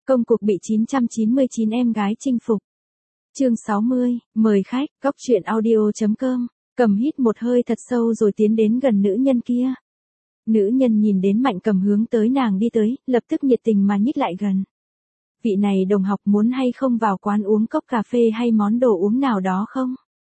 Công cuộc bị 999 em gái chinh phục. Chương 60, mời khách, góc truyện audio.com. Cầm hít một hơi thật sâu rồi tiến đến gần nữ nhân kia. Nữ nhân nhìn đến Mạnh Cầm hướng tới nàng đi tới, lập tức nhiệt tình mà nhích lại gần. Vị này đồng học muốn hay không vào quán uống cốc cà phê hay món đồ uống nào đó không?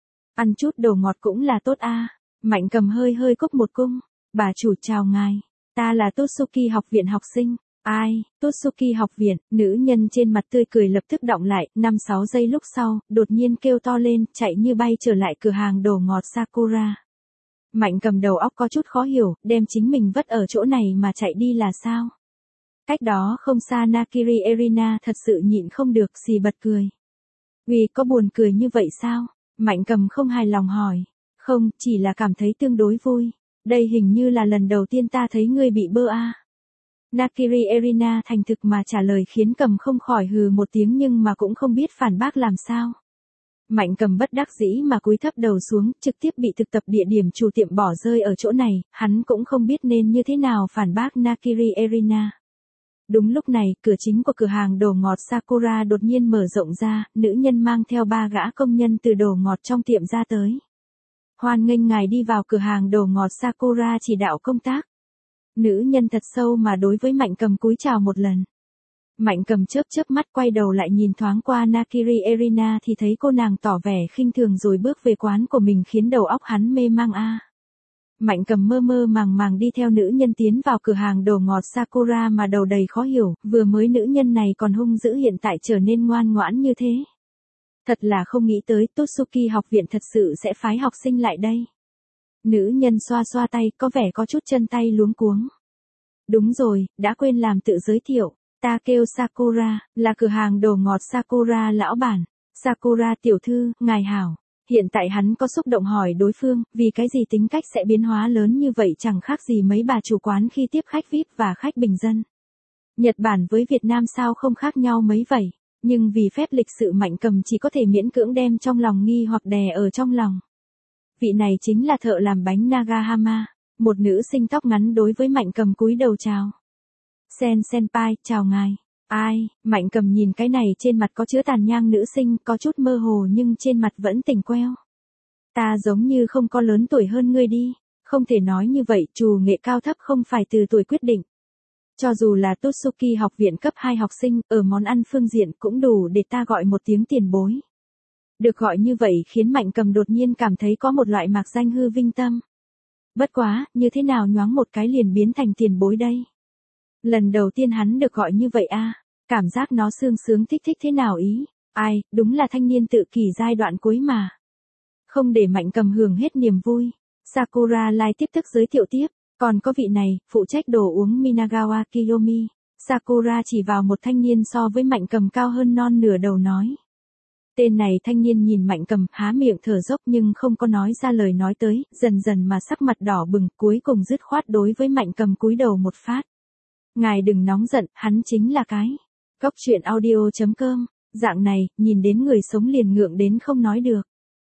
Ăn chút đồ ngọt cũng là tốt a. Mạnh Cầm hơi hơi cốc một cung. Bà chủ chào ngài. Ta là Totsuki học viện học sinh. Ai, Totsuki học viện, nữ nhân trên mặt tươi cười lập tức đọng lại, 5-6 giây lúc sau, đột nhiên kêu to lên, chạy như bay trở lại cửa hàng đồ ngọt Sakura. Mạnh Cầm đầu óc có chút khó hiểu, đem chính mình vất ở chỗ này mà chạy đi là sao? Cách đó không xa Nakiri Erina thật sự nhịn không được, xì bật cười. Vì có buồn cười như vậy sao? Mạnh Cầm không hài lòng hỏi. Không, chỉ là cảm thấy tương đối vui. Đây hình như là lần đầu tiên ta thấy ngươi bị bơ a. Nakiri Erina thành thực mà trả lời khiến Cầm không khỏi hừ một tiếng nhưng mà cũng không biết phản bác làm sao. Mạnh Cầm bất đắc dĩ mà cúi thấp đầu xuống, trực tiếp bị thực tập địa điểm chủ tiệm bỏ rơi ở chỗ này, hắn cũng không biết nên như thế nào phản bác Nakiri Erina. Đúng lúc này, cửa chính của cửa hàng đồ ngọt Sakura đột nhiên mở rộng ra, nữ nhân mang theo 3 gã công nhân từ đồ ngọt trong tiệm ra tới. Hoan nghênh ngài đi vào cửa hàng đồ ngọt Sakura chỉ đạo công tác. Nữ nhân thật sâu mà đối với Mạnh Cầm cúi chào một lần. Mạnh Cầm chớp chớp mắt quay đầu lại nhìn thoáng qua Nakiri Erina thì thấy cô nàng tỏ vẻ khinh thường rồi bước về quán của mình khiến đầu óc hắn mê mang a. Mạnh Cầm mơ mơ màng màng đi theo nữ nhân tiến vào cửa hàng đồ ngọt Sakura mà đầu đầy khó hiểu, vừa mới nữ nhân này còn hung dữ hiện tại trở nên ngoan ngoãn như thế. Thật là không nghĩ tới Totsuki học viện thật sự sẽ phái học sinh lại đây. Nữ nhân xoa xoa tay, có vẻ có chút chân tay luống cuống. Đúng rồi, đã quên làm tự giới thiệu. Ta kêu Sakura, là cửa hàng đồ ngọt Sakura lão bản. Sakura tiểu thư, ngài hảo. Hiện tại hắn có xúc động hỏi đối phương, vì cái gì tính cách sẽ biến hóa lớn như vậy chẳng khác gì mấy bà chủ quán khi tiếp khách VIP và khách bình dân. Nhật Bản với Việt Nam sao không khác nhau mấy vậy, nhưng vì phép lịch sự Mạnh Cầm chỉ có thể miễn cưỡng đem trong lòng nghi hoặc đè ở trong lòng. Vị này chính là thợ làm bánh Nagahama, một nữ sinh tóc ngắn đối với Mạnh Cầm cúi đầu chào. Senpai, chào ngài. Ai, Mạnh Cầm nhìn cái này trên mặt có chứa tàn nhang nữ sinh, có chút mơ hồ nhưng trên mặt vẫn tỉnh queo. Ta giống như không có lớn tuổi hơn ngươi đi, không thể nói như vậy, trù nghệ cao thấp không phải từ tuổi quyết định. Cho dù là Totsuki học viện cấp 2 học sinh, ở món ăn phương diện cũng đủ để ta gọi một tiếng tiền bối. Được gọi như vậy khiến Mạnh Cầm đột nhiên cảm thấy có một loại mạc danh hư vinh tâm. Bất quá, như thế nào nhoáng một cái liền biến thành tiền bối đây? Lần đầu tiên hắn được gọi như vậy a, cảm giác nó sương sướng thích thích thế nào ý? Ai, đúng là thanh niên tự kỷ giai đoạn cuối mà. Không để Mạnh Cầm hưởng hết niềm vui. Sakura lại tiếp tục giới thiệu tiếp, còn có vị này, phụ trách đồ uống Minagawa Kiyomi. Sakura chỉ vào một thanh niên so với Mạnh Cầm cao hơn non nửa đầu nói. Tên này thanh niên nhìn Mạnh Cầm há miệng thở dốc nhưng không có nói ra lời nói tới, dần dần mà sắc mặt đỏ bừng, cuối cùng dứt khoát đối với Mạnh Cầm cúi đầu một phát. Ngài đừng nóng giận, hắn chính là cái. Góc truyện audio.com, dạng này, nhìn đến người sống liền ngượng đến không nói được.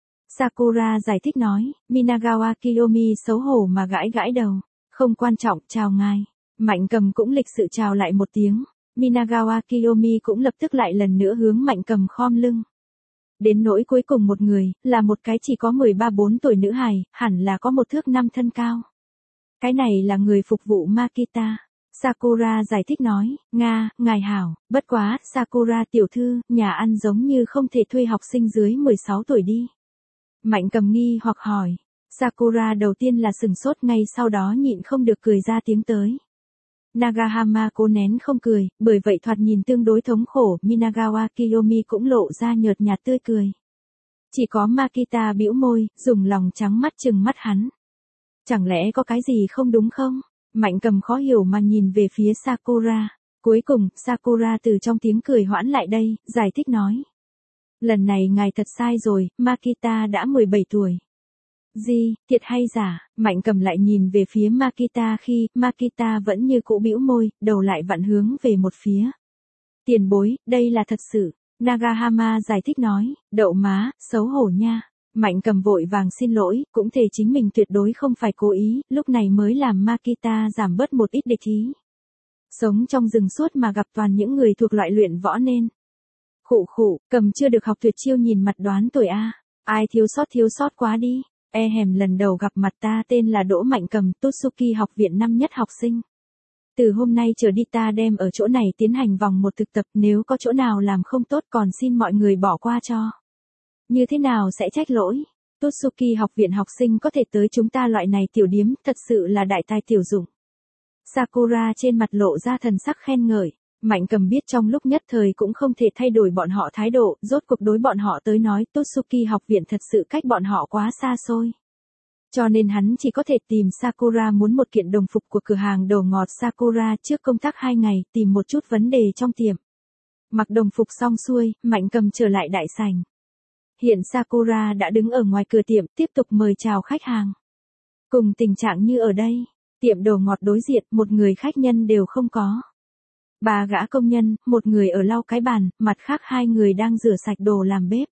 Sakura giải thích nói, Minagawa Kiyomi xấu hổ mà gãi gãi đầu. Không quan trọng, chào ngài. Mạnh Cầm cũng lịch sự chào lại một tiếng. Minagawa Kiyomi cũng lập tức lại lần nữa hướng Mạnh Cầm khom lưng. Đến nỗi cuối cùng một người, là một cái chỉ có 13-14 tuổi nữ hài, hẳn là có 1 thước 5 thân cao. Cái này là người phục vụ Makita. Sakura giải thích nói, Nga, ngài hảo, bất quá, Sakura tiểu thư, nhà ăn giống như không thể thuê học sinh dưới 16 tuổi đi. Mạnh Cầm nghi hoặc hỏi. Sakura đầu tiên là sừng sốt, ngay sau đó nhịn không được cười ra tiếng tới. Nagahama cố nén không cười, bởi vậy thoạt nhìn tương đối thống khổ, Minagawa Kiyomi cũng lộ ra nhợt nhạt tươi cười. Chỉ có Makita bĩu môi, dùng lòng trắng mắt trừng mắt hắn. Chẳng lẽ có cái gì không đúng không? Mạnh Cầm khó hiểu mà nhìn về phía Sakura. Cuối cùng, Sakura từ trong tiếng cười hoãn lại đây, giải thích nói. Lần này ngài thật sai rồi, Makita đã 17 tuổi. Gì, thiệt hay giả? Mạnh Cầm lại nhìn về phía Makita khi Makita vẫn như cũ bĩu môi, đầu lại vặn hướng về một phía. Tiền bối, đây là thật sự. Nagahama giải thích nói, đậu má, xấu hổ nha. Mạnh Cầm vội vàng xin lỗi, cũng thề chính mình tuyệt đối không phải cố ý, lúc này mới làm Makita giảm bớt một ít địch ý. Sống trong rừng suốt mà gặp toàn những người thuộc loại luyện võ nên. Khụ khụ, Cầm chưa được học tuyệt chiêu nhìn mặt đoán tuổi a. Ai thiếu sót quá đi. Lần đầu gặp mặt ta tên là Đỗ Mạnh Cầm, Totsuki học viện năm nhất học sinh. Từ hôm nay trở đi ta đem ở chỗ này tiến hành vòng một thực tập, nếu có chỗ nào làm không tốt còn xin mọi người bỏ qua cho. Như thế nào sẽ trách lỗi. Totsuki học viện học sinh có thể tới chúng ta loại này tiểu điếm, thật sự là đại tài tiểu dụng. Sakura trên mặt lộ ra thần sắc khen ngợi. Mạnh Cầm biết trong lúc nhất thời cũng không thể thay đổi bọn họ thái độ, rốt cuộc đối bọn họ tới nói Totsuki học viện thật sự cách bọn họ quá xa xôi. Cho nên hắn chỉ có thể tìm Sakura muốn một kiện đồng phục của cửa hàng đồ ngọt Sakura trước công tác 2 ngày, tìm một chút vấn đề trong tiệm. Mặc đồng phục xong xuôi, Mạnh Cầm trở lại đại sảnh. Hiện Sakura đã đứng ở ngoài cửa tiệm, tiếp tục mời chào khách hàng. Cùng tình trạng như ở đây, tiệm đồ ngọt đối diện, một người khách nhân đều không có. 3 gã công nhân, một người ở lau cái bàn, mặt khác 2 người đang rửa sạch đồ làm bếp.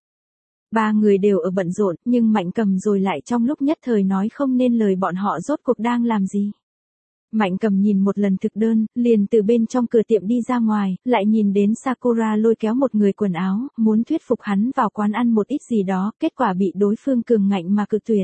3 người đều ở bận rộn, nhưng Mạnh Cầm rồi lại trong lúc nhất thời nói không nên lời bọn họ rốt cuộc đang làm gì. Mạnh Cầm nhìn một lần thực đơn, liền từ bên trong cửa tiệm đi ra ngoài, lại nhìn đến Sakura lôi kéo một người quần áo, muốn thuyết phục hắn vào quán ăn một ít gì đó, kết quả bị đối phương cường ngạnh mà cự tuyệt.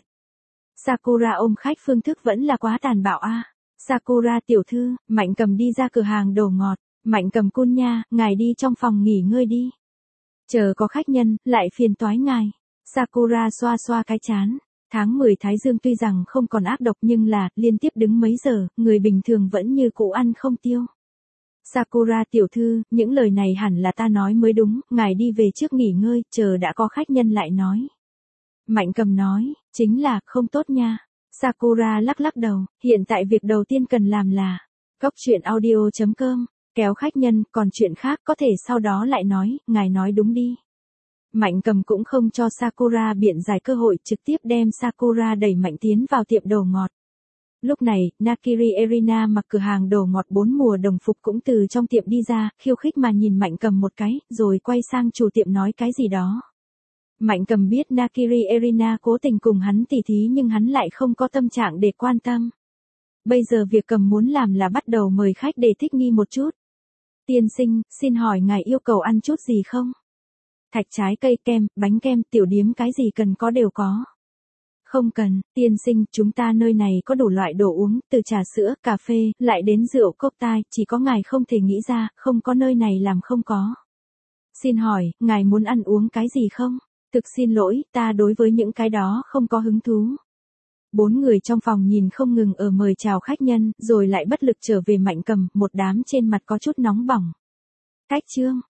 Sakura ôm khách phương thức vẫn là quá tàn bạo a. Sakura tiểu thư, Mạnh Cầm đi ra cửa hàng đồ ngọt. Mạnh Cầm cun nha, ngài đi trong phòng nghỉ ngơi đi. Chờ có khách nhân, lại phiền toái ngài. Sakura xoa xoa cái chán. Tháng 10 Thái Dương tuy rằng không còn ác độc nhưng là, liên tiếp đứng mấy giờ, người bình thường vẫn như cũ ăn không tiêu. Sakura tiểu thư, những lời này hẳn là ta nói mới đúng, ngài đi về trước nghỉ ngơi, chờ đã có khách nhân lại nói. Mạnh Cầm nói, chính là, không tốt nha. Sakura lắc lắc đầu, hiện tại việc đầu tiên cần làm là, góc chuyện audio.com. Kéo khách nhân, còn chuyện khác có thể sau đó lại nói, ngài nói đúng đi. Mạnh Cầm cũng không cho Sakura biện giải cơ hội, trực tiếp đem Sakura đẩy mạnh tiến vào tiệm đồ ngọt. Lúc này, Nakiri Erina mặc cửa hàng đồ ngọt 4 mùa đồng phục cũng từ trong tiệm đi ra, khiêu khích mà nhìn Mạnh Cầm một cái, rồi quay sang chủ tiệm nói cái gì đó. Mạnh Cầm biết Nakiri Erina cố tình cùng hắn tỉ thí nhưng hắn lại không có tâm trạng để quan tâm. Bây giờ việc Cầm muốn làm là bắt đầu mời khách để thích nghi một chút. Tiên sinh, xin hỏi ngài yêu cầu ăn chút gì không? Thạch trái cây, kem, bánh kem, tiểu điếm cái gì cần có đều có. Không cần, tiên sinh, chúng ta nơi này có đủ loại đồ uống, từ trà sữa, cà phê, lại đến rượu cocktail, chỉ có ngài không thể nghĩ ra, không có nơi này làm không có. Xin hỏi, ngài muốn ăn uống cái gì không? Thực xin lỗi, ta đối với những cái đó không có hứng thú. 4 người trong phòng nhìn không ngừng ở mời chào khách nhân, rồi lại bất lực trở về Mạnh Cầm, một đám trên mặt có chút nóng bỏng. Cách chương